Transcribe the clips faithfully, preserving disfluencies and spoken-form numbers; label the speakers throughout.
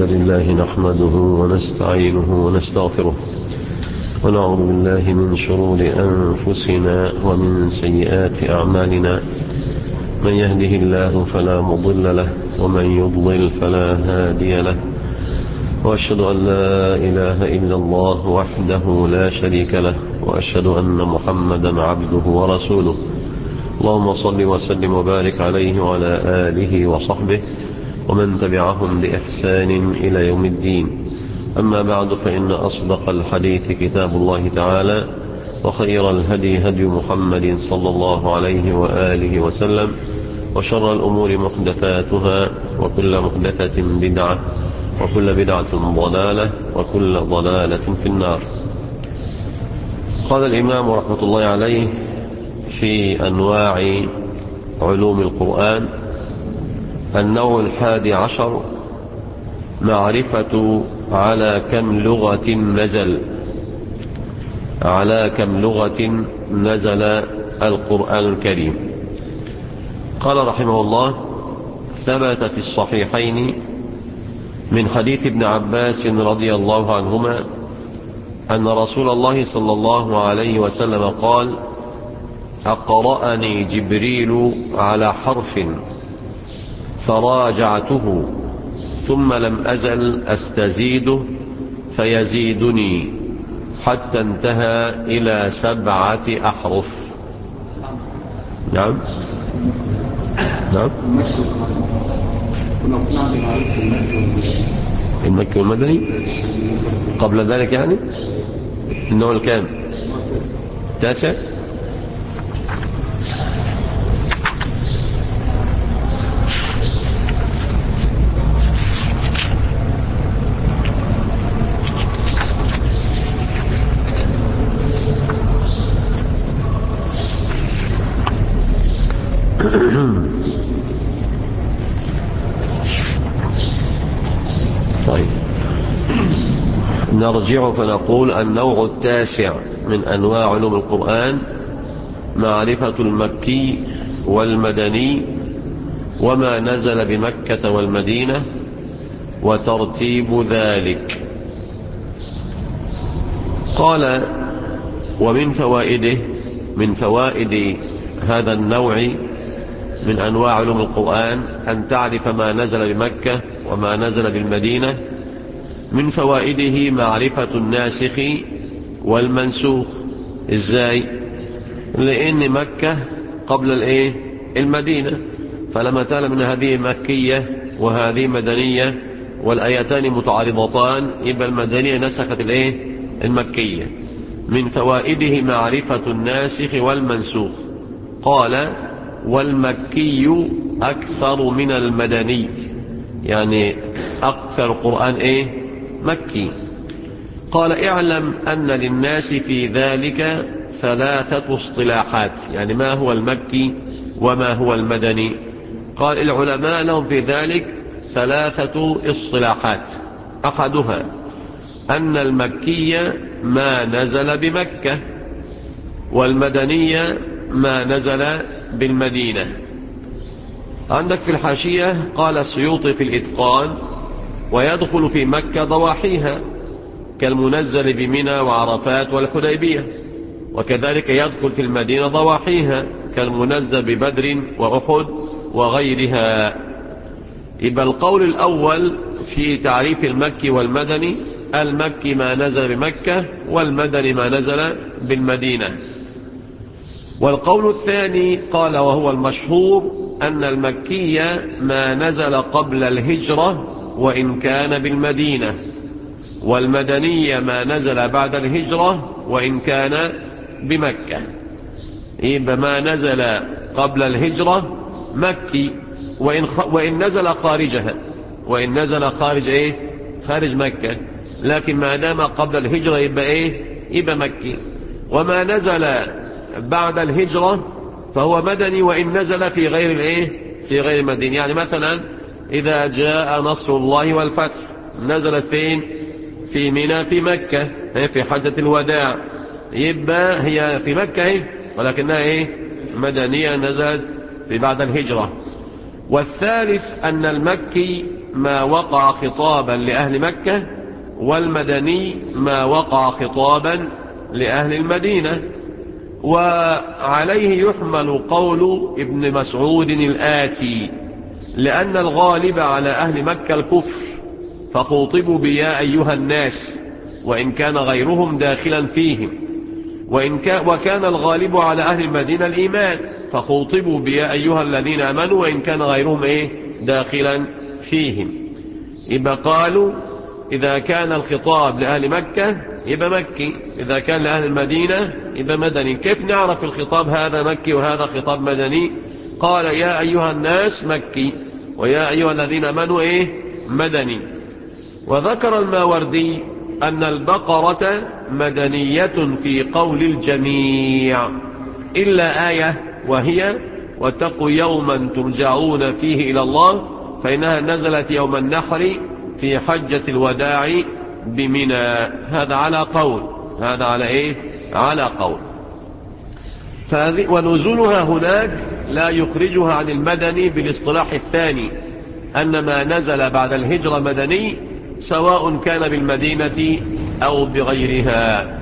Speaker 1: لله نحمده ونستعينه ونستغفره ونعوذ بالله من شرور أنفسنا ومن سيئات أعمالنا. من يهده الله فلا مضل له ومن يضلل فلا هادي له، وأشهد أن لا إله إلا الله وحده لا شريك له، وأشهد أن محمدا عبده ورسوله. اللهم صل وسلم وبارك عليه وعلى آله وصحبه ومن تبعهم بإحسان إلى يوم الدين. أما بعد، فإن أصدق الحديث كتاب الله تعالى، وخير الهدي هدي محمد صلى الله عليه وآله وسلم، وشر الأمور محدثاتها، وكل محدثة بدعة، وكل بدعة ضلالة، وكل ضلالة في النار. قال الإمام رحمة الله عليه في أنواع علوم القرآن: النوع الحادي عشر: معرفة على كم لغة نزل على كم لغة نزل القرآن الكريم. قال رحمه الله: ثبت في الصحيحين من حديث ابن عباس رضي الله عنهما أن رسول الله صلى الله عليه وسلم قال: أقرأني جبريل على حرف فراجعته ثم لم أزل أستزيده فيزيدني حتى انتهى إلى سبعة أحرف. نعم نعم المكي والمدني قبل ذلك، يعني النوع الكام؟ تاسع. طيب، نرجع فنقول: النوع التاسع من أنواع علوم القرآن معرفة المكي والمدني وما نزل بمكة والمدينة وترتيب ذلك. قال: ومن فوائده من فوائد هذا النوع من أنواع علوم القرآن أن تعرف ما نزل بمكة وما نزل بالمدينة. من فوائده معرفة الناسخ والمنسوخ. إزاي؟ لأن مكة قبل الإيه؟ المدينة، فلما تعلم أن هذه مكية وهذه مدنية والآيتان متعارضتان، يبقى المدنية نسخت الإيه؟ المكية. من فوائده معرفة الناسخ والمنسوخ. قال: والمكي أكثر من المدني، يعني أكثر القرآن إيه؟ مكي. قال: اعلم أن للناس في ذلك ثلاثة اصطلاحات. يعني ما هو المكي وما هو المدني؟ قال: العلماء لهم في ذلك ثلاثة اصطلاحات. أحدها أن المكي ما نزل بمكة، والمدني ما نزل بالمدينة. عندك في الحاشية قال السيوطي في الإتقان: ويدخل في مكة ضواحيها كالمنزل بمنى وعرفات والحديبية، وكذلك يدخل في المدينة ضواحيها كالمنزل ببدر وأحد وغيرها. يبقى القول الأول في تعريف المكي والمدني: المكي ما نزل بمكة، والمدني ما نزل بالمدينة. والقول الثاني قال، وهو المشهور، أن المكي ما نزل قبل الهجرة وإن كان بالمدينة، والمدني ما نزل بعد الهجرة وإن كان بمكة. يبقى ما نزل قبل الهجرة مكي، وإن, خ... وإن نزل خارجها، وإن نزل خارج إيه؟ خارج مكة، لكن ما دام قبل الهجرة يبقى إيه؟ يبقى مكي. وما نزل بعد الهجرة فهو مدني وإن نزل في غير الإيه؟ في غير المدينة. يعني مثلا إذا جاء نصر الله والفتح نزلت فين؟ في منى في مكة، في حجة الوداع، يبقى هي في مكة هي، ولكنها إيه؟ مدنية، نزلت في بعد الهجرة. والثالث أن المكي ما وقع خطابا لأهل مكة، والمدني ما وقع خطابا لأهل المدينة. وعليه يحمل قول ابن مسعود الآتي: لأن الغالب على أهل مكة الكفر فخوطبوا بيا أيها الناس، وإن كان غيرهم داخلا فيهم، وإن كان وكان الغالب على أهل المدينة الإيمان فخوطبوا بيا أيها الذين آمنوا، وإن كان غيرهم إيه داخلا فيهم. يبقى قالوا إذا كان الخطاب لأهل مكة يبقى مكي، إذا كان لأهل المدينة يبقى مدني. كيف نعرف الخطاب هذا مكي وهذا خطاب مدني؟ قال يا أيها الناس مكي، ويا أيها الذين آمنوا إيه مدني. وذكر الماوردي أن البقرة مدنية في قول الجميع إلا آية، وهي واتقوا يوما ترجعون فيه إلى الله، فإنها نزلت يوم النحر في حجة الوداع بمنى. هذا على قول، هذا على إيه؟ على قول. ونزولها هناك لا يخرجها عن المدني بالاصطلاح الثاني، أن ما نزل بعد الهجرة مدني سواء كان بالمدينة أو بغيرها.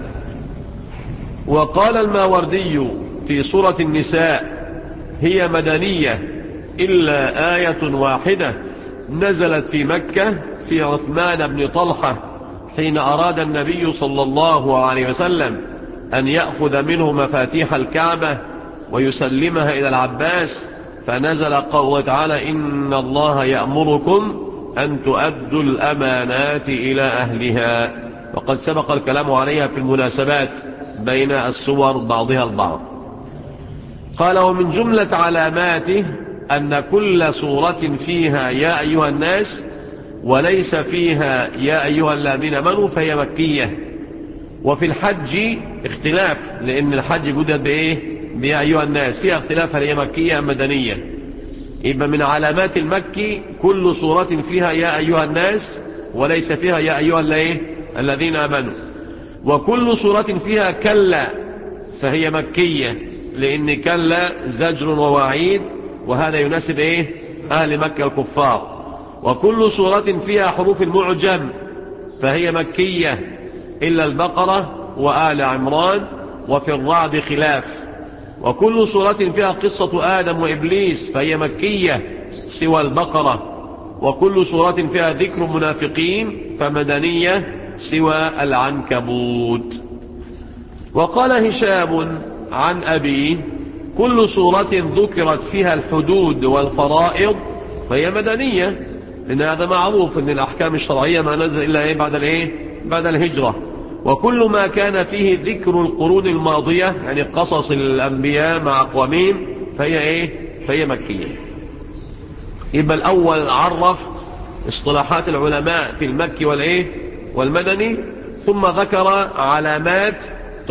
Speaker 1: وقال الماوردي في سورة النساء: هي مدنية إلا آية واحدة نزلت في مكة في عثمان بن طلحة حين أراد النبي صلى الله عليه وسلم أن يأخذ منه مفاتيح الكعبة ويسلمها إلى العباس، فنزل قوله تعالى: إن الله يأمركم أن تؤدوا الأمانات إلى أهلها. وقد سبق الكلام عليها في المناسبات بين السور بعضها البعض. قال: ومن جملة علاماته أن كل سورة فيها يا أيها الناس وليس فيها يا أيها الذين آمنوا فهي مكية. وفي الحج اختلاف، لأن الحج جدد بإيه؟ بيا أيها الناس، فيها اختلاف هل هي مكية أم مدنية. يبقى من علامات المكي كل سورة فيها يا أيها الناس وليس فيها يا أيها الذين آمنوا. وكل سورة فيها كلا فهي مكية، لأن كلا زجر ووعيد، وهذا يناسب إيه؟ أهل مكة الكفار. وكل سورة فيها حروف المعجم فهي مكية إلا البقرة وآل عمران، وفي الرعد خلاف. وكل سورة فيها قصة آدم وإبليس فهي مكية سوى البقرة. وكل سورة فيها ذكر منافقين فمدنية سوى العنكبوت. وقال هشام عن أبيه: كل سورة ذكرت فيها الحدود والفرائض فهي مدنية، لأن هذا معروف أن الأحكام الشرعية ما نزل إلا إيه بعد الإيه؟ بعد الهجرة. وكل ما كان فيه ذكر القرون الماضية، يعني قصص الأنبياء مع أقوامهم، فهي إيه؟ فهي مكية. يبقى الأول عرف اصطلاحات العلماء في المكي والإيه؟ والمدني، ثم ذكر علامات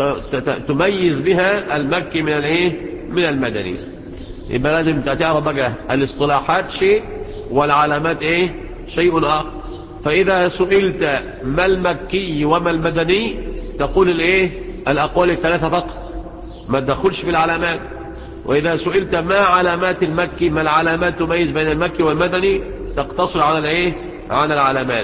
Speaker 1: تميز بها المكي من الإيه؟ من المدني. يبقى لازم تعرف بقى الاصطلاحات شيء والعلامات إيه؟ شيء آخر. فإذا سئلت ما المكي وما المدني تقول الإيه؟ الأقوال الثلاثة فقط، ما تدخلش في العلامات. وإذا سئلت ما علامات المكي، ما العلامات تميز بين المكي والمدني، تقتصر على الإيه؟ على العلامات.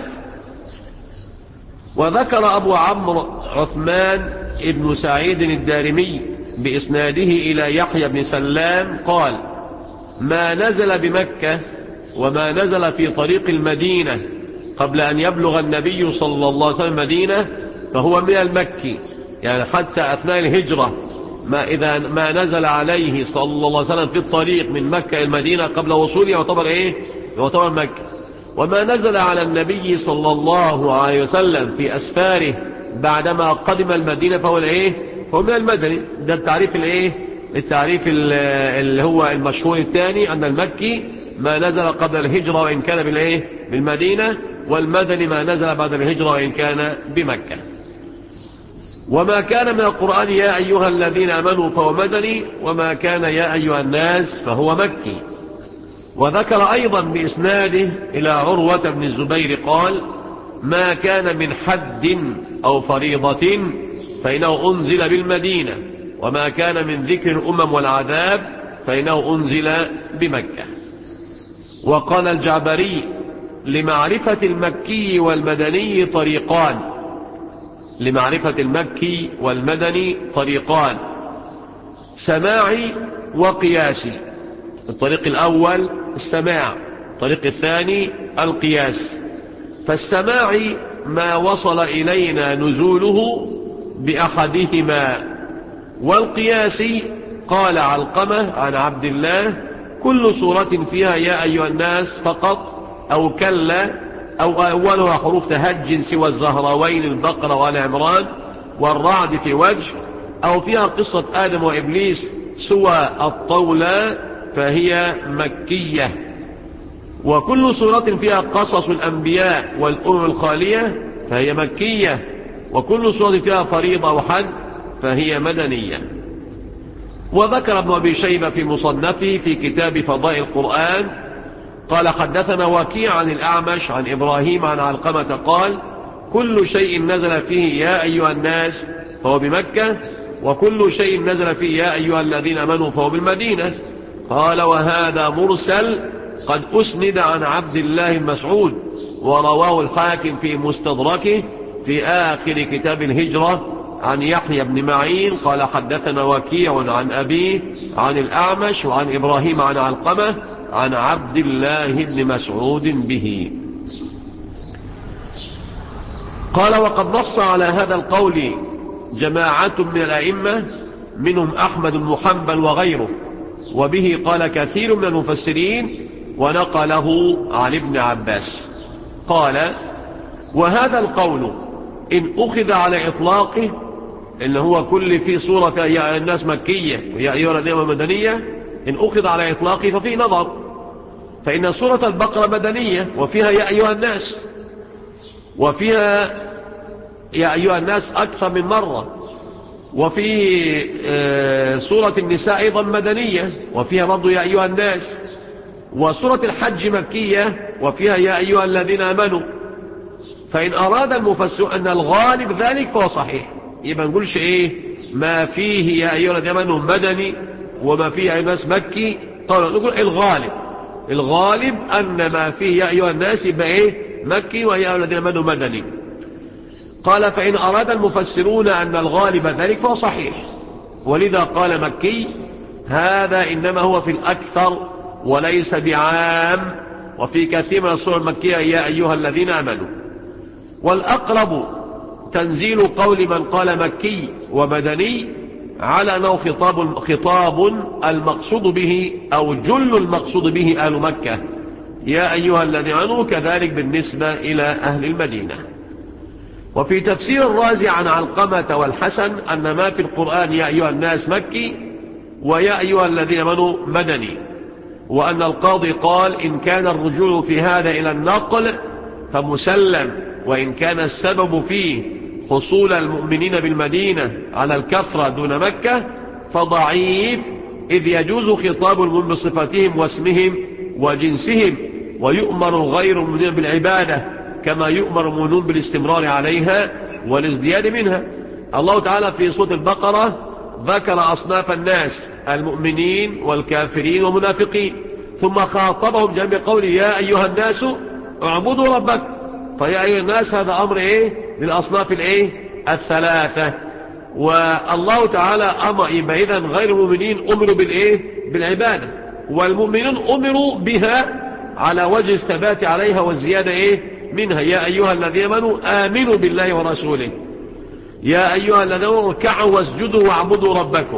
Speaker 1: وذكر أبو عمرو عثمان ابن سعيد الدارمي بإسناده إلى يحيى بن سلام قال: ما نزل بمكة وما نزل في طريق المدينة قبل أن يبلغ النبي صلى الله عليه وسلم المدينة فهو من المكي، يعني حتى أثناء الهجرة ما إذا ما نزل عليه صلى الله عليه وسلم في الطريق من مكة إلى المدينة قبل وصوله يعتبر إيه؟ يعتبر مكة. وما نزل على النبي صلى الله عليه وسلم في أسفاره بعدما قدم المدينة فهو الإيه؟ هو من المدني. ده التعريف الإيه؟ التعريف اللي هو المشهور الثاني، أن المكي ما نزل قبل الهجرة وإن كان بالإيه؟ بالمدينة، والمدني ما نزل بعد الهجرة وإن كان بمكة. وما كان من القرآن يا أيها الذين آمنوا فهو مدني، وما كان يا أيها الناس فهو مكي. وذكر أيضا بإسناده إلى عروة بن الزبير قال: ما كان من حد أو فريضة فإنه أنزل بالمدينة، وما كان من ذكر الأمم والعذاب فإنه أنزل بمكة. وقال الجعبري: لمعرفة المكي والمدني طريقان لمعرفة المكي والمدني طريقان سماعي وقياسي. الطريق الأول السماع، الطريق الثاني القياس. فالسماعي ما وصل إلينا نزوله بأحدهما، والقياسي قال علقمة عن عبد الله كل سورة فيها يا أيها الناس فقط أو كلا أو أولها حروف تهج سوى الزهراوين البقرة والعمران والرعد في وجه، أو فيها قصة آدم وإبليس سوى الطولى فهي مكية. وكل سورة فيها قصص الأنبياء والأمم الخالية فهي مكية. وكل سورة فيها فريضة وحد فهي مدنية. وذكر ابن أبي شيبة في مصنفه في كتاب فضائل القرآن قال حدثنا وكيع عن الأعمش عن إبراهيم عن علقمة قال كل شيء نزل فيه يا أيها الناس فهو بمكة، وكل شيء نزل فيه يا أيها الذين آمنوا فهو بالمدينة. قال وهذا مرسل قد أسند عن عبد الله مسعود، ورواه الحاكم في مستدركه في آخر كتاب الهجرة عن يحيى بن معين قال حدثنا وكيع عن أبيه عن الأعمش وعن إبراهيم عن علقمة عن عبد الله بن مسعود به. قال وقد نص على هذا القول جماعة من الأئمة منهم أحمد بن حنبل وغيره، وبه قال كثير من المفسرين ونقله عن ابن عباس. قال وهذا القول إن أخذ على إطلاقه إن هو كل في صورة فيها يا الناس مكية ويا أيها الذين آمنوا مدنية، إن أخذ على إطلاقه ففيه نظر، فإن سورة البقرة مدنية وفيها يا أيها الناس، وفيها يا أيها الناس أكثر من مرة، وفي سورة النساء أيضا مدنية وفيها برضو يا أيها الناس، وسورة الحج مكية وفيها يا أيها الذين آمنوا. فإن أراد المفسر أن الغالب ذلك فهو صحيح، يبقى نقولش إيه ما فيه يا أيها الذين آمنوا مدني وما فيه يا أيها الناس مكي، قالوا نقول الغالب الغالب أن ما فيه يا أيها الناس يبقى إيه مكي ويا أيها الذين آمنوا مدني. قال فإن أراد المفسرون أن الغالب ذلك فهو صحيح، ولذا قال مكي هذا إنما هو في الأكثر وليس بعام، وفي كثير من السور المكية يا أيها الذين آمنوا. والأقرب تنزيل قول من قال مكي ومدني على أنه خطاب, خطاب المقصود به أو جل المقصود به أهل مكة يا أيها الذين آمنوا، كذلك بالنسبة إلى أهل المدينة. وفي تفسير الرازي عن علقمة والحسن أن ما في القرآن يا أيها الناس مكي ويا أيها الذين آمنوا مدني، وأن القاضي قال إن كان الرجوع في هذا إلى النقل فمسلم، وإن كان السبب فيه حصول المؤمنين بالمدينة على الكثرة دون مكة فضعيف، إذ يجوز خطاب المؤمنين بصفتهم واسمهم وجنسهم، ويؤمر غير المؤمنين بالعبادة كما يؤمر المؤمنون بالاستمرار عليها والازدياد منها. الله تعالى في سورة البقرة ذكر أصناف الناس المؤمنين والكافرين والمنافقين، ثم خاطبهم جميع قوله يا أيها الناس اعبدوا ربك. فيا أيها الناس هذا أمر إيه للأصناف الإيه الثلاثة. والله تعالى أمر إذا غير المؤمنين أمروا بالإيه بالعبادة، والمؤمنين أمروا بها على وجه الثبات عليها والزيادة إيه منها. يا أيها الذين آمنوا آمنوا بالله ورسوله، يا أيها الذين آمنوا اركعوا واسجدوا واعبدوا ربكم.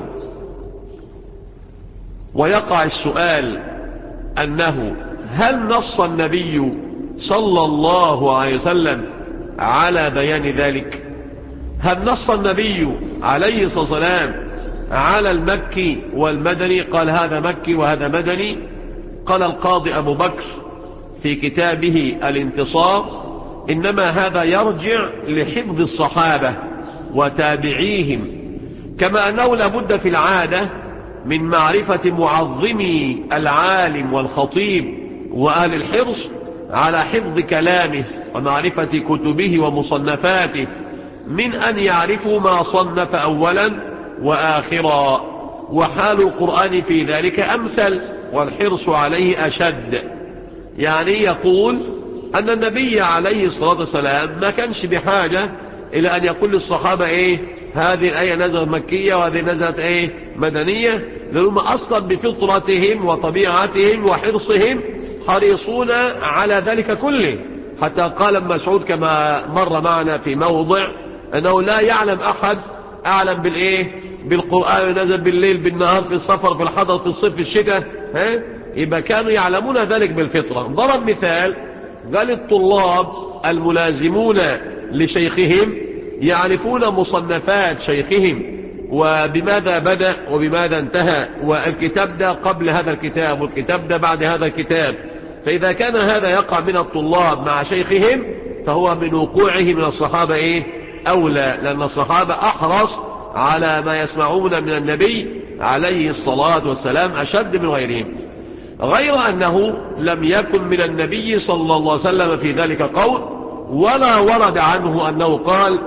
Speaker 1: ويقع السؤال أنه هل نص النبي صلى الله عليه وسلم على بيان ذلك؟ هل نص النبي عليه الصلاة والسلام على المكي والمدني قال هذا مكي وهذا مدني؟ قال القاضي أبو بكر في كتابه الانتصار إنما هذا يرجع لحفظ الصحابة وتابعيهم، كما أنه لابد في العادة من معرفة معظمي العالم والخطيب وأهل الحرص على حفظ كلامه ومعرفة كتبه ومصنفاته، من أن يعرفوا ما صنف أولا وآخرا. وحال القرآن في ذلك أمثل والحرص عليه أشد. يعني يقول أن النبي عليه الصلاة والسلام ما كانش بحاجة إلى أن يقول للصحابة إيه هذه الآية نزلت مكية وهذه نزلت إيه مدنية، لأنهم أصلا بفطرتهم وطبيعتهم وحرصهم حريصون على ذلك كله. حتى قال ابن مسعود كما مر معنا في موضع أنه لا يعلم أحد أعلم بالإيه بالقرآن نزل بالليل بالنهار في السفر في الحضر في الصيف في الشتاء، ها يبقى كانوا يعلمون ذلك بالفطرة. ضرب مثال قال الطلاب الملازمون لشيخهم يعرفون مصنفات شيخهم وبماذا بدأ وبماذا انتهى، والكتاب ده قبل هذا الكتاب والكتاب ده بعد هذا الكتاب. فإذا كان هذا يقع من الطلاب مع شيخهم فهو من وقوعه من الصحابة إيه أولى، لأن الصحابة أحرص على ما يسمعون من النبي عليه الصلاة والسلام أشد من غيرهم. غير أنه لم يكن من النبي صلى الله عليه وسلم في ذلك قول، ولا ورد عنه أنه قال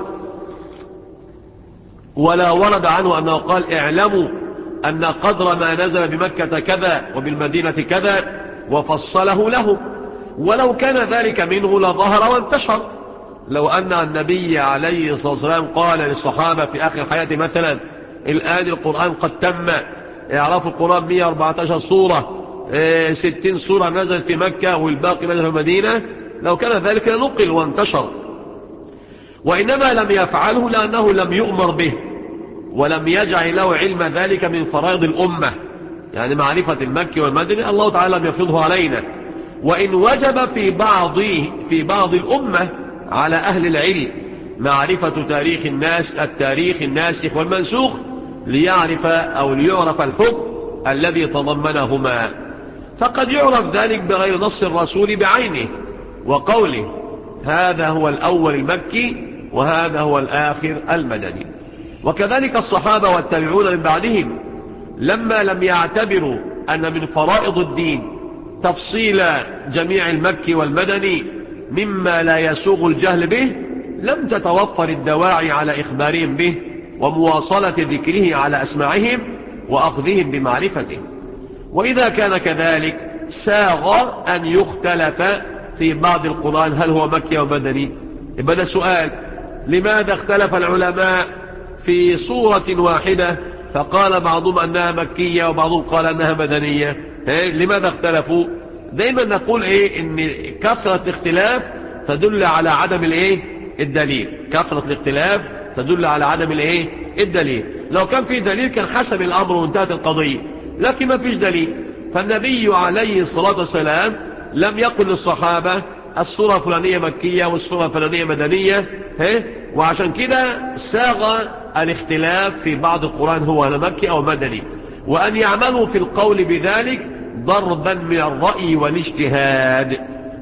Speaker 1: ولا ورد عنه أنه قال اعلموا أن قدر ما نزل بمكة كذا وبالمدينة كذا وفصله له، ولو كان ذلك منه لظهر وانتشر. لو أن النبي عليه الصلاة والسلام قال للصحابة في آخر حياته مثلا الآن القرآن قد تم، اعرفوا القرآن مئة وأربعة عشر سورة، ستين سورة نزلت في مكة والباقي نزل في المدينة، لو كان ذلك نقل وانتشر. وإنما لم يفعله لأنه لم يؤمر به ولم يجعل له علم ذلك من فرائض الأمة، يعني معرفة المكي والمدني الله تعالى لم يفرضه علينا، وإن وجب في بعض في بعض الأمة على أهل العلم معرفة تاريخ الناس التاريخ الناسخ والمنسوخ ليعرف أو ليعرف الحكم الذي تضمنهما. فقد يعرف ذلك بغير نص الرسول بعينه وقوله هذا هو الأول المكي وهذا هو الآخر المدني. وكذلك الصحابة والتابعون من بعدهم لما لم يعتبروا أن من فرائض الدين تفصيل جميع المكي والمدني مما لا يسوغ الجهل به، لم تتوفر الدواعي على إخبارهم به ومواصلة ذكره على أسماعهم وأخذهم بمعرفته. وإذا كان كذلك ساغ أن يختلف في بعض القرآن هل هو مكي أو مدني. يبقى ده سؤال، لماذا اختلف العلماء في صورة واحدة فقال بعضهم أنها مكية وبعضهم قال أنها مدنية؟ لماذا اختلفوا؟ دايما نقول إيه إن كثرة الاختلاف تدل على عدم الإيه الدليل. كثرة الاختلاف تدل على عدم الإيه الدليل. لو كان في دليل كان حسم الأمر وانتهت القضية، لكن ما فيش دليل. فالنبي عليه الصلاة والسلام لم يقل للصحابة السورة الفلانية مكية والسورة الفلانية مدنية، وعشان كده ساغ الاختلاف في بعض القرآن هو مكي أو مدني، وأن يعملوا في القول بذلك ضربا من الرأي والاجتهاد.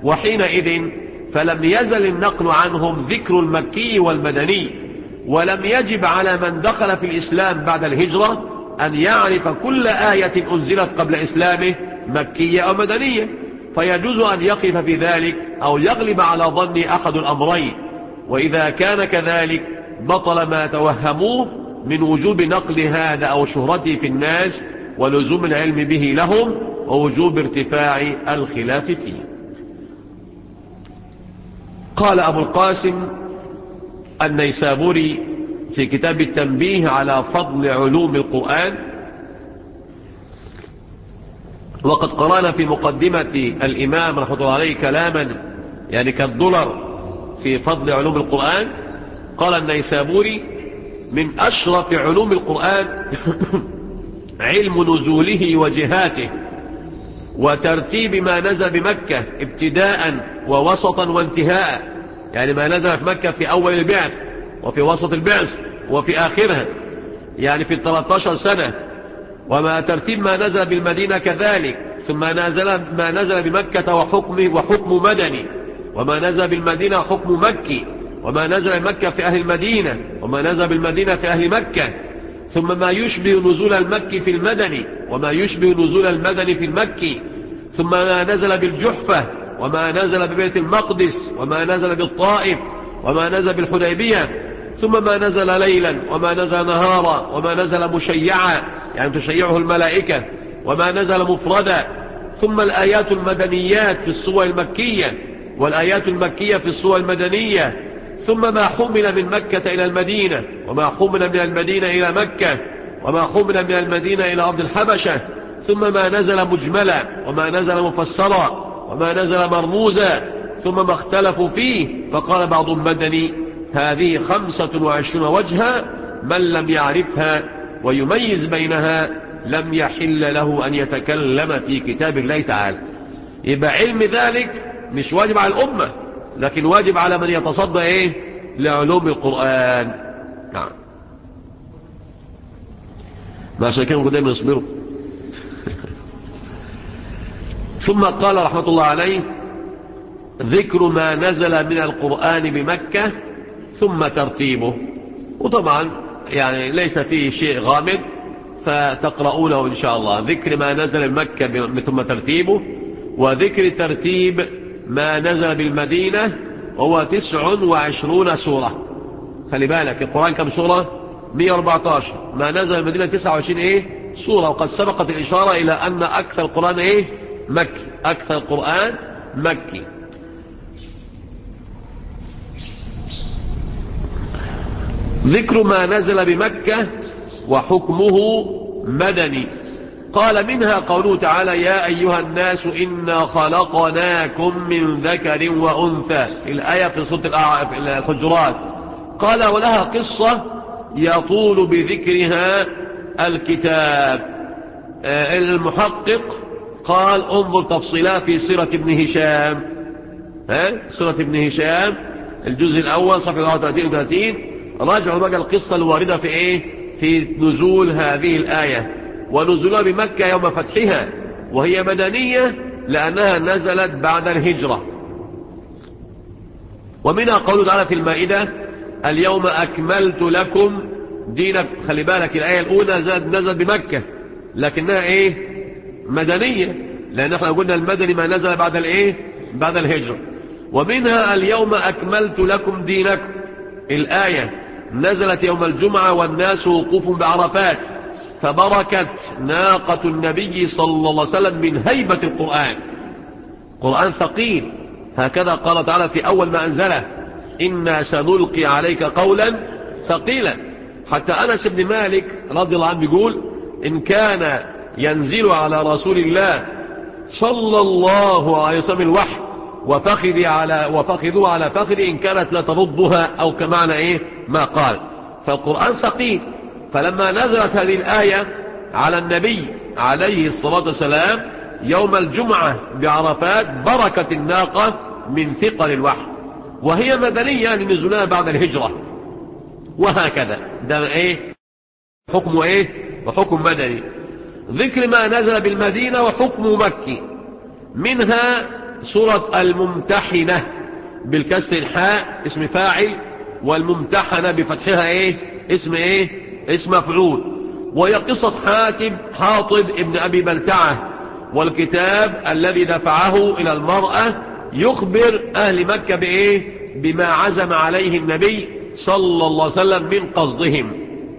Speaker 1: وحينئذ فلم يزل النقل عنهم ذكر المكي والمدني، ولم يجب على من دخل في الإسلام بعد الهجرة أن يعرف كل آية أنزلت قبل إسلامه مكية أو مدنية، فيجوز أن يقف في ذلك أو يغلب على ظن أحد الأمرين. وإذا كان كذلك بطل ما توهموه من وجوب نقل هذا أو شهرته في الناس ولزوم العلم به لهم ووجوب ارتفاع الخلاف فيه. قال أبو القاسم النيسابوري في كتاب التنبيه على فضل علوم القرآن، وقد قرأنا في مقدمة الإمام رحمه الله عليه كلاما يعني كالدولار في فضل علوم القرآن. قال النيسابوري من أشرف علوم القرآن علم نزوله وجهاته وترتيب ما نزل بمكة ابتداء ووسطا وانتهاء، يعني ما نزل في مكة في أول البعث وفي وسط البعث وفي آخرها، يعني في ثلاث عشرة سنة. وما ترتيب ما نزل بالمدينة كذلك، ثم نزل ما نزل بمكة وحكمه وحكم مدني، وما نزل بالمدينة حكم مكي، وما نزل بمكة في أهل المدينة، وما نزل بالمدينة في أهل مكة، ثم ما يشبه نزول المكي في المدني، وما يشبه نزول المدني في المكي، ثم ما نزل بالجحفة، وما نزل ببيت المقدس، وما نزل بالطائف، وما نزل بالحديبية، ثم ما نزل ليلا وما نزل نهارا، وما نزل مشيعا يعني تشيعه الملائكة، وما نزل مفردا، ثم الآيات المدنيات في الصور المكية والآيات المكية في السور المدنية، ثم ما حمل من مكة إلى المدينة، وما حمل من المدينة إلى مكة، وما حمل من المدينة إلى أرض الحبشة، ثم ما نزل مجملا، وما نزل مفسرا، وما نزل مرموزا، ثم ما اختلفوا فيه. فقال بعضهم مدني. هذه خمسة وعشرون وجها، من لم يعرفها ويميز بينها لم يحل له أن يتكلم في كتاب الله تعالى. يبقى علم ذلك مش واجب على الأمة، لكن واجب على من يتصدى إيه؟ لعلوم القرآن. نعم. ما شكرا قدام يصبروا. ثم قال رحمة الله عليه: ذكر ما نزل من القرآن بمكة ثم ترتيبه. وطبعا يعني ليس فيه شيء غامض، فتقرؤونه إن شاء الله. ذكر ما نزل بمكة ثم ترتيبه، وذكر ترتيب ما نزل بالمدينة، وهو تسع وعشرون سورة. خلي بالك القرآن كم سورة؟ مئة وأربعة عشر. ما نزل بالمدينة تسعة وعشرين إيه؟ سورة. وقد سبقت الإشارة إلى أن أكثر القرآن إيه؟ مكي. أكثر القرآن مكي. ذكر ما نزل بمكة وحكمه مدني. قال: منها قوله تعالى: يا أيها الناس إنا خلقناكم من ذكر وأنثى. الآية في سورة الحجرات. قال: ولها قصة يطول بذكرها الكتاب. المحقق قال: انظر تفصيلها في سيرة ابن هشام. ها؟ سورة ابن هشام الجزء الأول صفحة أربعة وثلاثين وثلاثين. راجعوا بقى القصة الواردة في إيه؟ في نزول هذه الآية، ونزولها بمكة يوم فتحها، وهي مدنية لأنها نزلت بعد الهجرة. ومنها قوله تعالى في المائدة: اليوم أكملت لكم دينكم. خلي بالك الآية الأولى نزلت, نزلت بمكة، لكنها إيه؟ مدنية، لأن احنا قلنا المدني ما نزل بعد الإيه؟ بعد الهجرة. ومنها اليوم أكملت لكم دينكم. الآية نزلت يوم الجمعة والناس وقوف بعرفات، فبركت ناقة النبي صلى الله عليه وسلم من هيبة القرآن. قرآن ثقيل، هكذا قال تعالى في أول ما أنزله: إنا سنلقي عليك قولا ثقيلا. حتى أنس بن مالك رضي الله عنه يقول: إن كان ينزل على رسول الله صلى الله عليه وسلم الوحي وفخذي على وفخذوا على فخذي إن كانت لا تردها، أو كمعنى إيه ما قال. فالقرآن ثقيل. فلما نزلت هذه الآية على النبي عليه الصلاة والسلام يوم الجمعة بعرفات، بركت الناقة من ثقل الوحي، وهي مدنية لنزولها بعد الهجرة. وهكذا ده إيه حكم إيه وحكم مدني. ذكر ما نزل بالمدينة وحكم مكي. منها سورة الممتحنة بالكسر الحاء اسم فاعل، والممتحنة بفتحها ايه اسم ايه اسم مفعول. وهي قصة حاتب حاطب ابن ابي بلتعة، والكتاب الذي دفعه الى المرأة يخبر اهل مكة بايه بما عزم عليه النبي صلى الله عليه وسلم من قصدهم.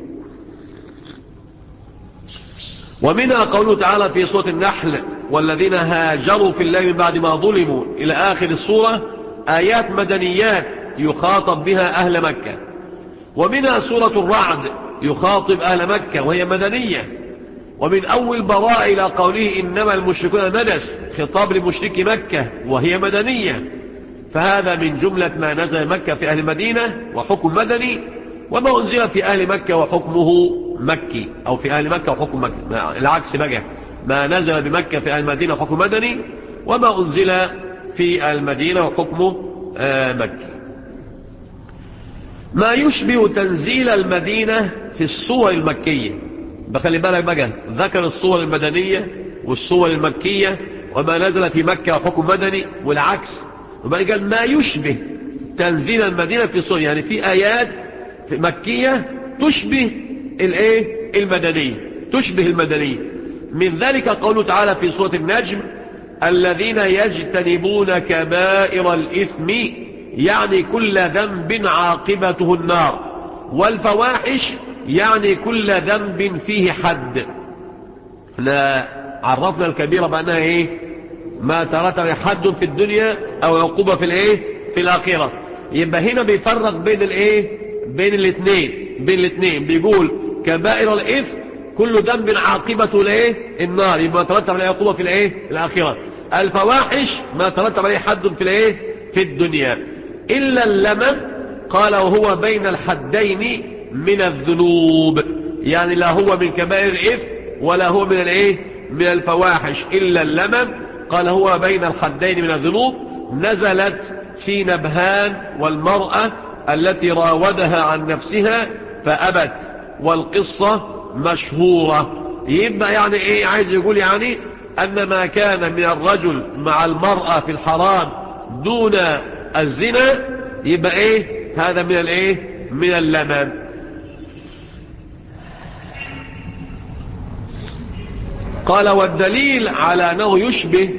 Speaker 1: ومنها قوله تعالى في سورة النحل: والذين هاجروا في الله من بعد ما ظلموا، إلى آخر السورة. آيات مدنيات يخاطب بها أهل مكة. ومنها سورة الرعد يخاطب أهل مكة وهي مدنية. ومن أول براء إلى قوله: إنما المشركون نجس، خطاب لمشركي مكة وهي مدنية. فهذا من جملة ما نزل مكة في أهل المدينة وحكم مدني، وما أنزل في أهل مكة وحكمه مكي، أو في أهل مكة وحكم مكي. العكس بقى، ما نزل بمكة في أهل المدينة وحكم مدني، وما أنزل في المدينة وحكمه مكي. ما يشبه تنزيل المدينة في الصور المكية. بخلي بالك بقى، ذكر الصور المدنية والصور المكية وما نزل في مكة وحكم مدني، والعكس. وبقى قال ما يشبه تنزيل المدينة في الصور، يعني في آيات في مكية تشبه الايه المدنية، تشبه المدنية. من ذلك قوله تعالى في سورة النجم: الذين يجتنبون كبائر الإثم، يعني كل ذنب عاقبته النار، والفواحش يعني كل ذنب فيه حد. احنا عرفنا الكبيرة بأنها ايه ما ترتب حد في الدنيا أو عقوبة في الإيه في الآخرة. يبقى هنا بيفرق بين الإيه بين الاثنين بين الاثنين بيقول كبائر الإثم كل ذنب عاقبته الإيه النار، يبقى ترتب عليه عقوبة في الإيه الآخرة. الفواحش ما ترتب عليه حد في الإيه في الدنيا، إلا اللمم قال وهو بين الحدين من الذنوب، يعني لا هو من كبائر الإثم ولا هو من الإيه من الفواحش، إلا اللمم قال هو بين الحدين من الذنوب. نزلت في نبهان والمرأة التي راودها عن نفسها فأبت، والقصة مشهورة. يبقى يعني إيه عايز يقول يعني أن ما كان من الرجل مع المرأة في الحرام دون الزنا يبقى إيه هذا من الإيه من اللمم. قال والدليل على أنه يشبه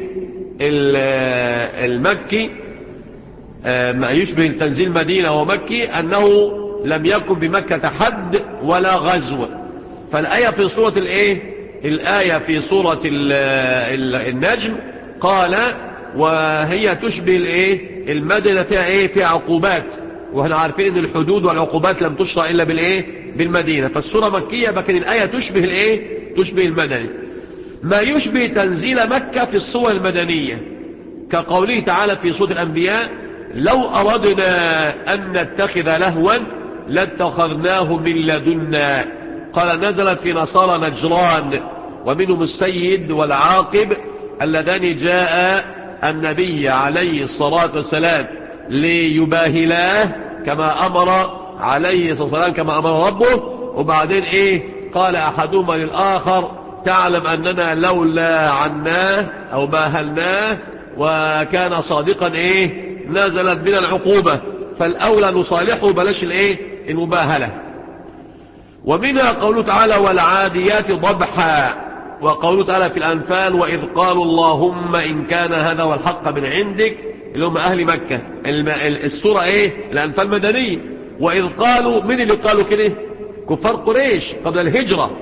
Speaker 1: المكي ما يشبه تنزيل مدينة ومكي أنه لم يكن بمكة حد ولا غزو. فالآية في سورة الإيه الآية في سورة النجم قال وهي تشبه الإيه المدينة فيها إيه فيها عقوبات، وإحنا عارفين أن الحدود والعقوبات لم تشرع إلا بالإيه بالمدينة. فالسورة مكية لكن الآية تشبه الإيه تشبه المدني. ما يشبه تنزيل مكة في السور المدنية كقوله تعالى في سورة الأنبياء لو أردنا أن نتخذ لهوا لاتخذناه من لدنا. قال نزلت في نصارى نجران ومنهم السيد والعاقب اللذان جاء النبي عليه الصلاة والسلام ليباهلاه كما أمر عليه الصلاة والسلام كما أمر ربه. وبعدين إيه قال أحدهما للآخر تعلم أننا لولا عناه أو باهلناه وكان صادقا إيه نزلت بنا العقوبة، فالأولى نصالحه بلاش الإيه المباهلة. ومنها قوله تعالى والعاديات ضبحا، وقوله تعالى في الأنفال وإذ قالوا اللهم إن كان هذا هو الحق من عندك اللي هم أهل مكة. السورة إيه الأنفال مدنية. وإذ قالوا من اللي قالوا كده كفار قريش قبل الهجرة.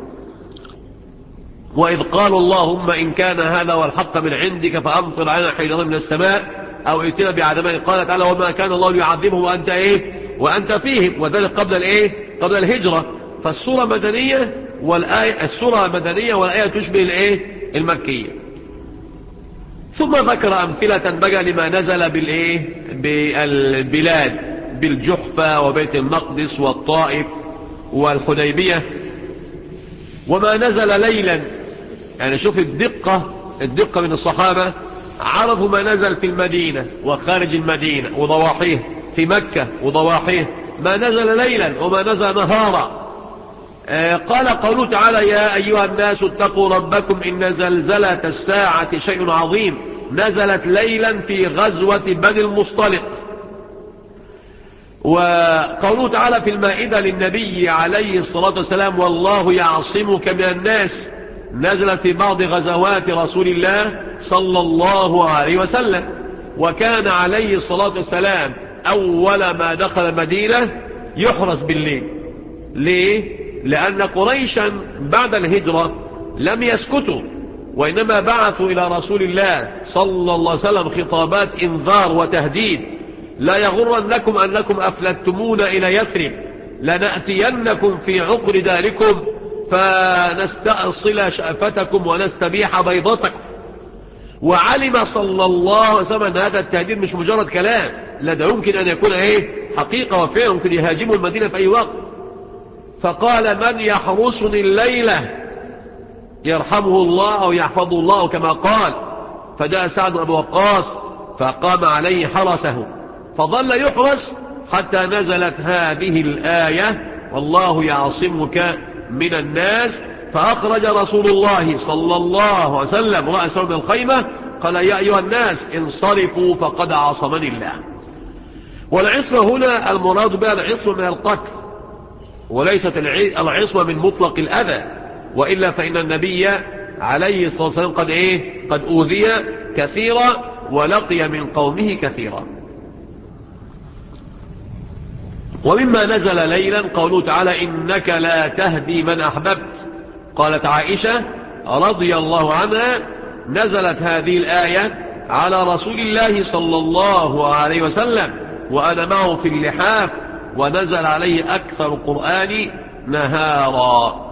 Speaker 1: وإذ قالوا اللهم إن كان هذا هو الحق من عندك فأمطر علينا حجارة من السماء أو ائتنا بعذاب. قال تعالى وما كان الله ليعذبهم وأنت إيه وأنت فيهم، وذلك قبل الإيه قبل الهجرة. فالسورة مدنية والآية السورة مدنية والآية تشبه الإيه المكية. ثم ذكر أمثلة بقى لما نزل بالإيه بالبلاد بالجحفة وبيت المقدس والطائف والحديبية. وما نزل ليلا، يعني شوف الدقة الدقة من الصحابة عرفوا ما نزل في المدينة وخارج المدينة وضواحيه في مكة وضواحيه، ما نزل ليلا وما نزل نهارا. آه قال قوله تعالى يا أيها الناس اتقوا ربكم إن زلزلة الساعة شيء عظيم نزلت ليلا في غزوة بني المصطلق. وقوله تعالى في المائدة للنبي عليه الصلاة والسلام والله يعصمك من الناس نزلت في بعض غزوات رسول الله صلى الله عليه وسلم. وكان عليه الصلاة والسلام أول ما دخل المدينة يحرس بالليل. ليه؟ لأن قريشا بعد الهجرة لم يسكتوا وإنما بعثوا إلى رسول الله صلى الله عليه وسلم خطابات إنذار وتهديد لا يغرنكم أنكم أفلتمون إلى يثرب لنأتينكم في عقر داركم فنستأصل شأفتكم ونستبيح بيضتكم. وعلم صلى الله عليه وسلم أن هذا التهديد مش مجرد كلام، لا ده يمكن أن يكون إيه حقيقة وفعلا، يمكن يهاجموا المدينة في أي وقت. فقال من يحرسني الليلة يرحمه الله أو يحفظه الله كما قال. فجاء سعد أبو وقاص فقام عليه حرسه فظل يحرس حتى نزلت هذه الآية والله يعصمك من الناس. فأخرج رسول الله صلى الله عليه وسلم رأسه من الخيمة قال يا أيها الناس انصرفوا فقد عصمني الله. والعصمة هنا المراد بها العصمة من القتل وليست العصمة من مطلق الأذى، وإلا فإن النبي عليه الصلاة والسلام قد إيه قد أوذي كثيرا ولقي من قومه كثيرا. ومما نزل ليلا قوله تعالى إنك لا تهدي من أحببت. قالت عائشة رضي الله عنها نزلت هذه الآية على رسول الله صلى الله عليه وسلم وأنا معه في اللحاف، ونزل عليه أكثر القرآن نهارا.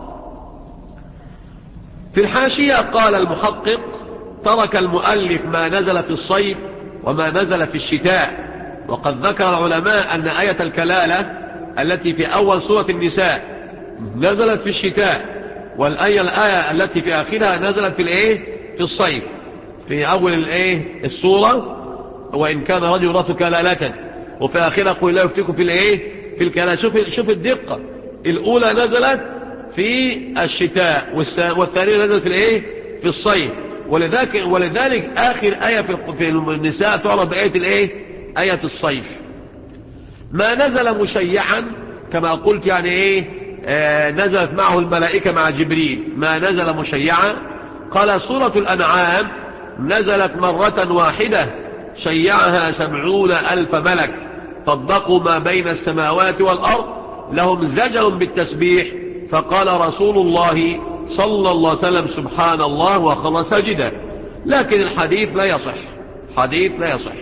Speaker 1: في الحاشية قال المحقق: ترك المؤلف ما نزل في الصيف وما نزل في الشتاء، وقد ذكر العلماء أن آية الكلالة التي في أول سورة النساء نزلت في الشتاء، والآية الآية التي في آخرها نزلت في الإيه؟ في الصيف. في أول الإيه؟ السورة: وإن كان رجل رأته كلالة، وفي آخرها: قل لا يفتكم في الإيه؟ في الكلالة. شوف, شوف الدقة، الأولى نزلت في الشتاء والثانية نزلت في الإيه؟ في الصيف. ولذلك, ولذلك آخر آية في النساء تعرف بآية الإيه؟ آية الصيف. ما نزل مشيعا كما قلت، يعني إيه؟ آه نزلت معه الملائكة مع جبريل. ما نزل مشيعا. قال: سورة الأنعام نزلت مرة واحدة شيعها سبعون ألف ملك طبقوا ما بين السماوات والأرض، لهم زجر بالتسبيح، فقال رسول الله صلى الله عليه وسلم: سبحان الله، وخر ساجدا. لكن الحديث لا يصح، حديث لا يصح.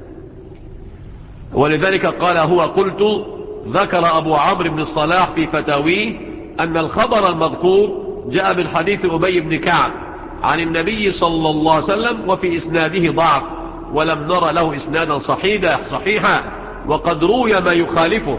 Speaker 1: ولذلك قال هو: قلت ذكر أبو عمرو بن الصلاح في فتاويه أن الخبر المذكور جاء من حديث أبي بن كعب عن النبي صلى الله عليه وسلم، وفي إسناده ضعف، ولم نرى له إسنادا صحيحا، وقد روي ما يخالفه.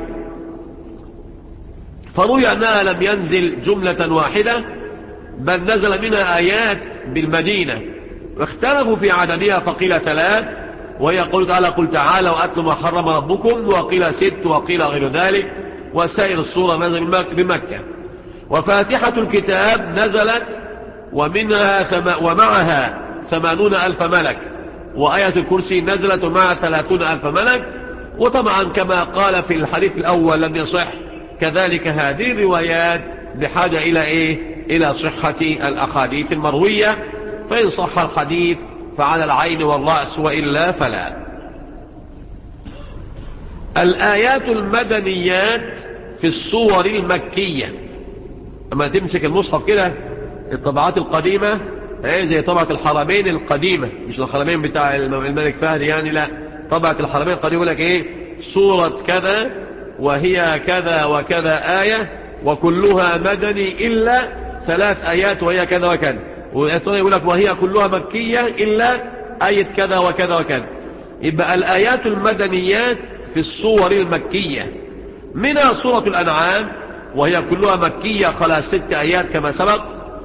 Speaker 1: فروي أنها لم ينزل جملة واحدة، بل نزل منها آيات بالمدينة، واختلفوا في عددها، فقيل ثلاث، وهي قول تعالى: قل تعالى وأتلوا ما حرم ربكم، وقيل ست، وقيل غير ذلك. وسائر السورة نزل بمكة. وفاتحة الكتاب نزلت ومنها ثم ومعها ثمانون ألف ملك، وآية الكرسي نزلت ومعها ثلاثون ألف ملك. وطبعا كما قال في الحديث الأول لم يصح، كذلك هذه الروايات بحاجة إلى إيه؟ إلى صحة الأحاديث المروية، فإن صح الحديث فعلى العين والرأس، وإلا فلا. الآيات المدنيات في الصور المكية. أما تمسك المصحف كده، الطبعات القديمة زي طبعة الحرمين القديمة، مش الحرمين بتاع الملك فهد يعني، لا، طبعة الحرمين القديمة يقول لك إيه؟ صورة كذا وهي كذا وكذا آية، وكلها مدني إلا ثلاث آيات وهي كذا وكذا. ويقول لك وهي كلها مكية إلا آية كذا وكذا وكذا. يبقى الآيات المدنيات في الصور المكية منها سورة الأنعام، وهي كلها مكية خلا ست آيات كما سبق.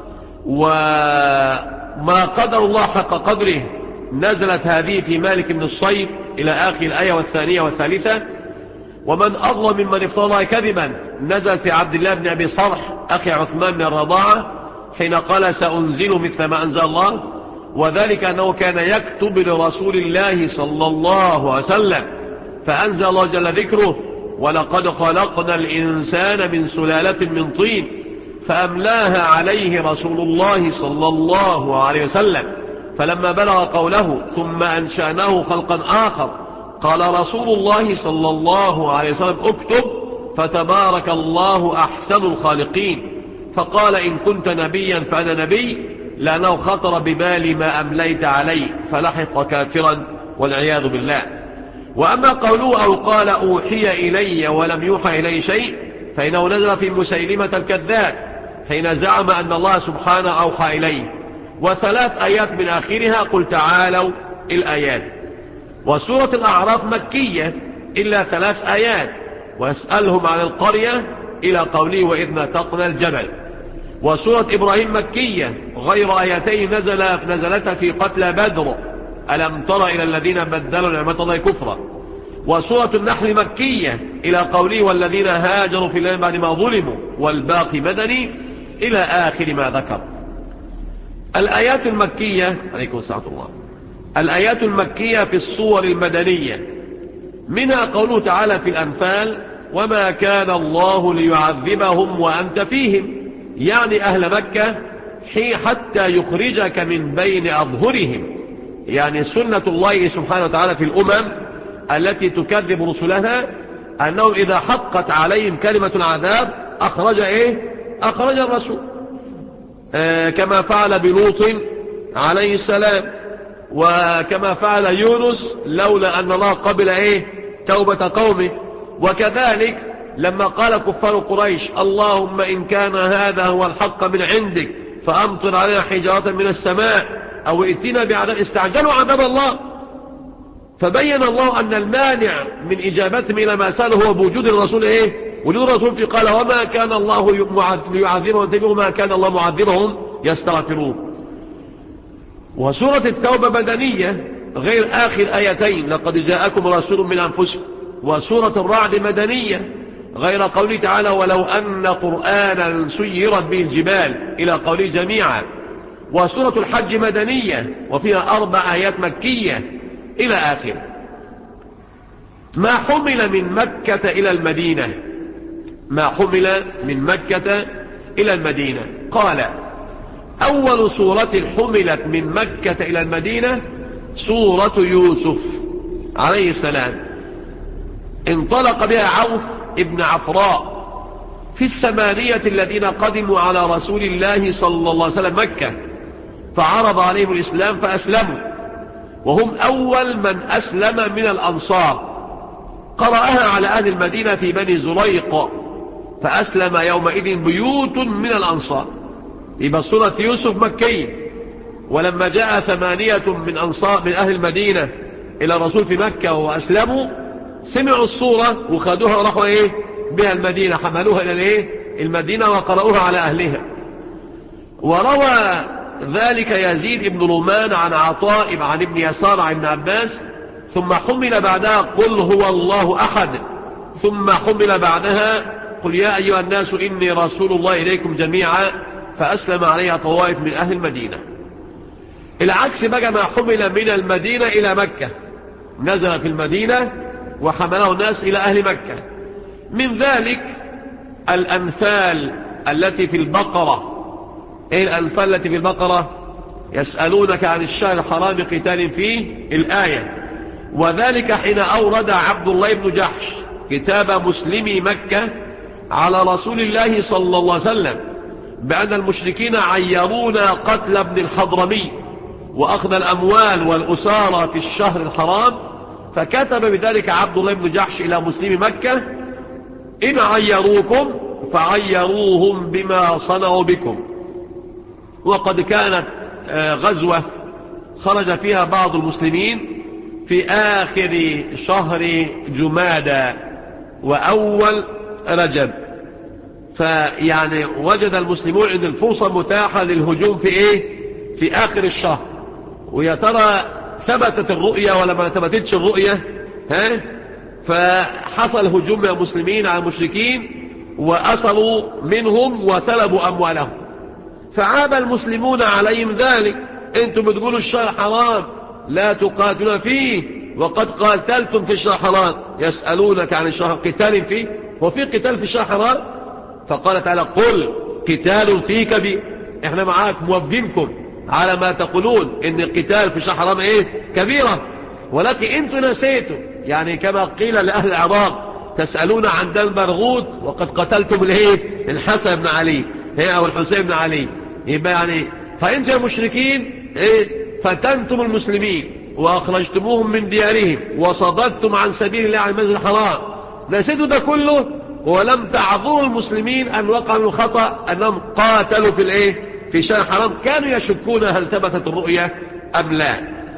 Speaker 1: وما قدر الله حق قدره نزلت هذه في مالك بن الصيف إلى آخر الآية والثانية والثالثة. ومن أظلم ممن افترى الله كذبا نزل في عبد الله بن أبي صرح أخي عثمان بن الرضاعة حين قال: سأنزل مثل ما أنزل الله، وذلك أنه كان يكتب لرسول الله صلى الله عليه وسلم، فأنزل الله جل ذكره: ولقد خلقنا الإنسان من سلالة من طين فأملاها عليه رسول الله صلى الله عليه وسلم، فلما بلغ قوله: ثم أنشأناه خلقا آخر، قال رسول الله صلى الله عليه وسلم: اكتب، فتبارك الله أحسن الخالقين. فقال: إن كنت نبيا فأنا نبي، لأنه خطر ببالي ما أمليت عليه، فلحق كافرا والعياذ بالله. وأما قوله أو قال أوحي إلي ولم يوحى إلي شيء، فإنه نزل في مسيلمة الكذاب حين زعم أن الله سبحانه أوحى إليه. وثلاث آيات من آخرها: قل تعالوا الآيات. وسورة الأعراف مكية إلا ثلاث آيات: واسألهم عن القرية إلى قوله: وإذ نتقنا الجبل. وسورة إبراهيم مكية غير آيتين نزل نزلتا في قتل بدر: ألم تر إلى الذين بدلوا نعمة الله كفرا. وسورة النحل مكية إلى قوله: والذين هاجروا في الله بعد ما ظلموا، والباقي مدني إلى آخر ما ذكر. الآيات المكية عليكم السلام الله الآيات المكية في الصور المدنية منها قوله تعالى في الأنفال: وما كان الله ليعذبهم وأنت فيهم، يعني أهل مكة، حتى يخرجك من بين أظهرهم. يعني سنة الله سبحانه وتعالى في الأمم التي تكذب رسلها أنه إذا حقت عليهم كلمة العذاب أخرج إيه؟ أخرج الرسول، آه كما فعل بلوط عليه السلام، وكما فعل يونس لولا أن الله قبل إيه توبة قومه. وكذلك لما قال كفار قريش اللهم إن كان هذا هو الحق من عندك فأمطر علينا حجارة من السماء أو ائتنا بعذاب، استعجلوا عذاب الله. فبين الله أن المانع من إجابتهم إلى ما سأله هو بوجود الرسول إيه وجود الرسول، في قال وما كان الله ليعذبهم وانتبهوا ما كان الله معذبهم يستغفرون. وسورة التوبة مدنية غير آخر آيتين لقد جاءكم رسول من أنفسكم. وسورة الرعد مدنية غير قوله تعالى ولو أن قرآنا سيرت به الجبال إلى قوله جميعا. وسورة الحج مدنية وفيها أربع آيات مكية إلى آخر. ما حمل من مكة إلى المدينة ما حمل من مكة إلى المدينة قال أول سورة حملت من مكة إلى المدينة سورة يوسف عليه السلام، انطلق بها عوف ابن عفراء في الثمانية الذين قدموا على رسول الله صلى الله عليه وسلم مكة، فعرض عليهم الإسلام فأسلموا، وهم أول من أسلم من الأنصار. قرأها على أهل المدينة في بني زريق فأسلم يومئذ بيوت من الأنصار. يبقى سورة يوسف مكية. ولما جاء ثمانية من أنصار من أهل المدينة إلى الرسول في مكة وأسلموا سمعوا الصورة وخدوها وراحوا إيه بها المدينة، حملوها إلى الإيه المدينة وقرأوها على أهلها. وروى ذلك يزيد بن رومان عن عطاء عن ابن يسار عن ابن عباس ثم حمل بعدها قل هو الله أحد، ثم حمل بعدها قل يا أيها الناس إني رسول الله إليكم جميعا، فأسلم عليها طوائف من أهل المدينة. العكس بقى ما حمل من المدينة إلى مكة، نزل في المدينة وحمله الناس إلى أهل مكة. من ذلك الأنفال التي في البقرة. إيه الأنفال التي في البقرة؟ يسألونك عن الشهر الحرام قتال فيه الآية. وذلك حين أورد عبد الله بن جحش كتاب مسلمي مكة على رسول الله صلى الله عليه وسلم بأن المشركين عيرون قتل ابن الحضرمي وأخذ الأموال والأسارة في الشهر الحرام، فكتب بذلك عبد الله بن جحش إلى مسلمي مكة إن عيروكم فعيروهم بما صنعوا بكم. وقد كانت غزوة خرج فيها بعض المسلمين في آخر شهر جمادى وأول رجب، فيعني وجد المسلمون أن الفرصة متاحة للهجوم في إيه في آخر الشهر. ويا ترى ثبتت الرؤية ولا ما ثبتتش الرؤية؟ ها فحصل هجوم من المسلمين على المشركين وأسروا منهم وسلبوا أموالهم، فعاب المسلمون عليهم ذلك. انتم بتقولوا الشهر حرام لا تقاتلون فيه وقد قاتلتم في الشهر حرام، يسألونك عن الشهر قتال فيه وفي قتال في الشهر حرام؟ فقال تعالى قل قتال فيه كبير، احنا معاك موافقينكم على ما تقولون ان القتال في الشهر حرام ايه كبيرة، ولكن انتم نسيتوا، يعني كما قيل لأهل العراق تسألون عن دم برغوت وقد قتلتم الايه الحسن بن علي هي او الحسين بن علي. يبقى يعني فانتم يا مشركين ايه فتنتم المسلمين واخرجتموهم من ديارهم وصددتم عن سبيل الله عن المسجد الحرام، نسيتوا ده كله ولم تعذروا المسلمين ان وقعوا من الخطأ انهم قاتلوا في الايه في شهر حرام، كانوا يشكون هل ثبتت الرؤية ام لا.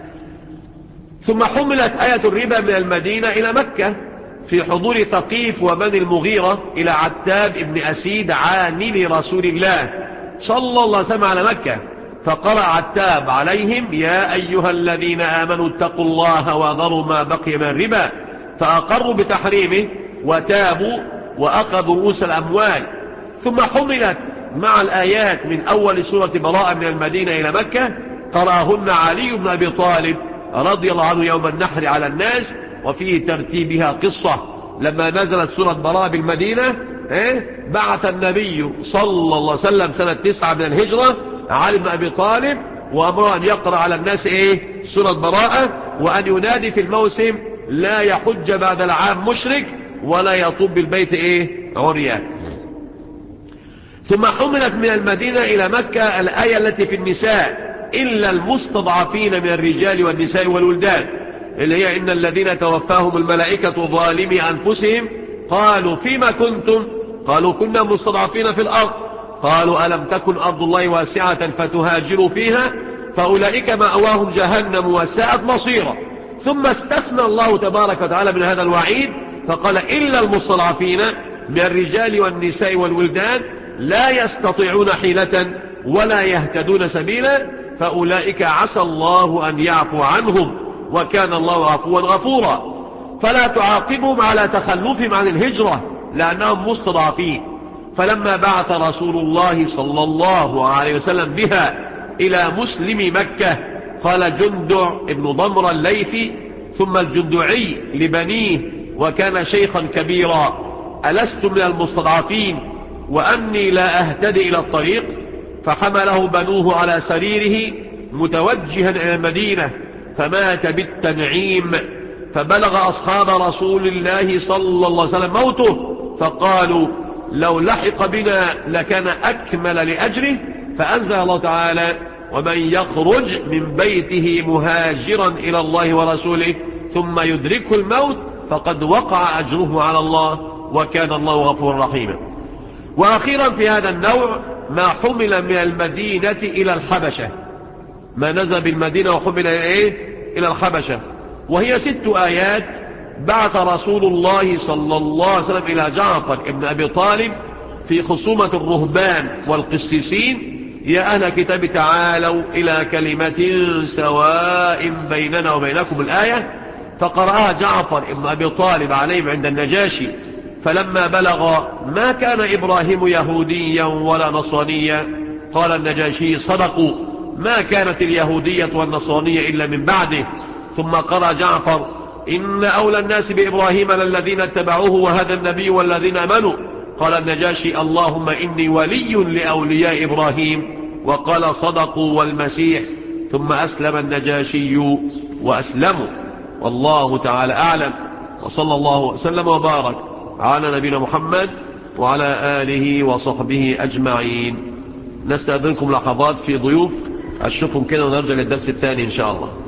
Speaker 1: ثم حملت آية الربا من المدينة إلى مكة في حضور ثقيف وبني المغيرة إلى عتاب ابن أسيد عامل رسول الله صلى الله عليه وسلم على مكة، فقرأ عتاب عليهم يا أيها الذين آمنوا اتقوا الله وذروا ما بقي من الربا، فأقروا بتحريمه وتابوا وأخذوا رؤوس الأموال. ثم حملت مع الآيات من أول سورة براءة من المدينة إلى مكة، قرأهن علي بن أبي طالب رضي الله عنه يوم النحر على الناس، وفي ترتيبها قصة. لما نزلت سورة براءة بالمدينة إيه؟ بعث النبي صلى الله عليه وسلم سنة تسعة من الهجرة علي بن أبي طالب وأمره أن يقرأ على الناس إيه؟ سورة براءة، وأن ينادي في الموسم لا يحج بعد العام مشرك ولا يطوب بالبيت إيه؟ عريان. ثم حملت من المدينة إلى مكة الآية التي في النساء إلا المستضعفين من الرجال والنساء والولدان، اللي هي إن الذين توفاهم الملائكة ظالمي أنفسهم قالوا فيما كنتم؟ قالوا كنا مستضعفين في الأرض. قالوا ألم تكن أرض الله واسعة فتهاجروا فيها فأولئك مأواهم جهنم وساءت مصيرا. ثم استثنى الله تبارك وتعالى من هذا الوعيد فقال إلا المستضعفين من الرجال والنساء والولدان لا يستطيعون حيلة ولا يهتدون سبيلا فأولئك عسى الله أن يعفو عنهم وكان الله عفوا غفورا. فلا تعاقبهم على تخلفهم عن الهجرة لأنهم مستضعفين. فلما بعث رسول الله صلى الله عليه وسلم بها إلى مسلم مكة قال جندع ابن ضمر الليثي ثم الجندعي لبنيه وكان شيخا كبيرا ألست من المستضعفين وأني لا أهتدي إلى الطريق؟ فحمله بنوه على سريره متوجها إلى المدينة فمات بالتنعيم. فبلغ أصحاب رسول الله صلى الله عليه وسلم موته فقالوا لو لحق بنا لكان أكمل لأجره. فأنزل الله تعالى ومن يخرج من بيته مهاجرا إلى الله ورسوله ثم يدركه الموت فقد وقع أجره على الله وكان الله غفورا رحيما. وأخيرا في هذا النوع ما حمل من المدينة إلى الحبشة، ما نزل بالمدينة وحمل إلى إلى الحبشة، وهي ست آيات. بعث رسول الله صلى الله عليه وسلم إلى جعفر ابن أبي طالب في خصومة الرهبان والقسيسين يا أهل كتاب تعالوا إلى كلمة سواء بيننا وبينكم الآية. فقرأها جعفر ابن أبي طالب عليهم عند النجاشي. فلما بلغ ما كان إبراهيم يهوديا ولا نصرانيا قال النجاشي صدقوا ما كانت اليهودية والنصرانية إلا من بعده. ثم قرأ جعفر إن أولى الناس بإبراهيم للذين اتبعوه وهذا النبي والذين آمنوا. قال النجاشي اللهم إني ولي لأولياء إبراهيم. وقال صدقوا والمسيح. ثم أسلم النجاشي وأسلموا. والله تعالى أعلم وصلى الله وسلم وبارك على نبينا محمد وعلى آله وصحبه أجمعين. نستأذنكم لحظات في ضيوف أشوفهم كده ونرجع للدرس الثاني إن شاء الله.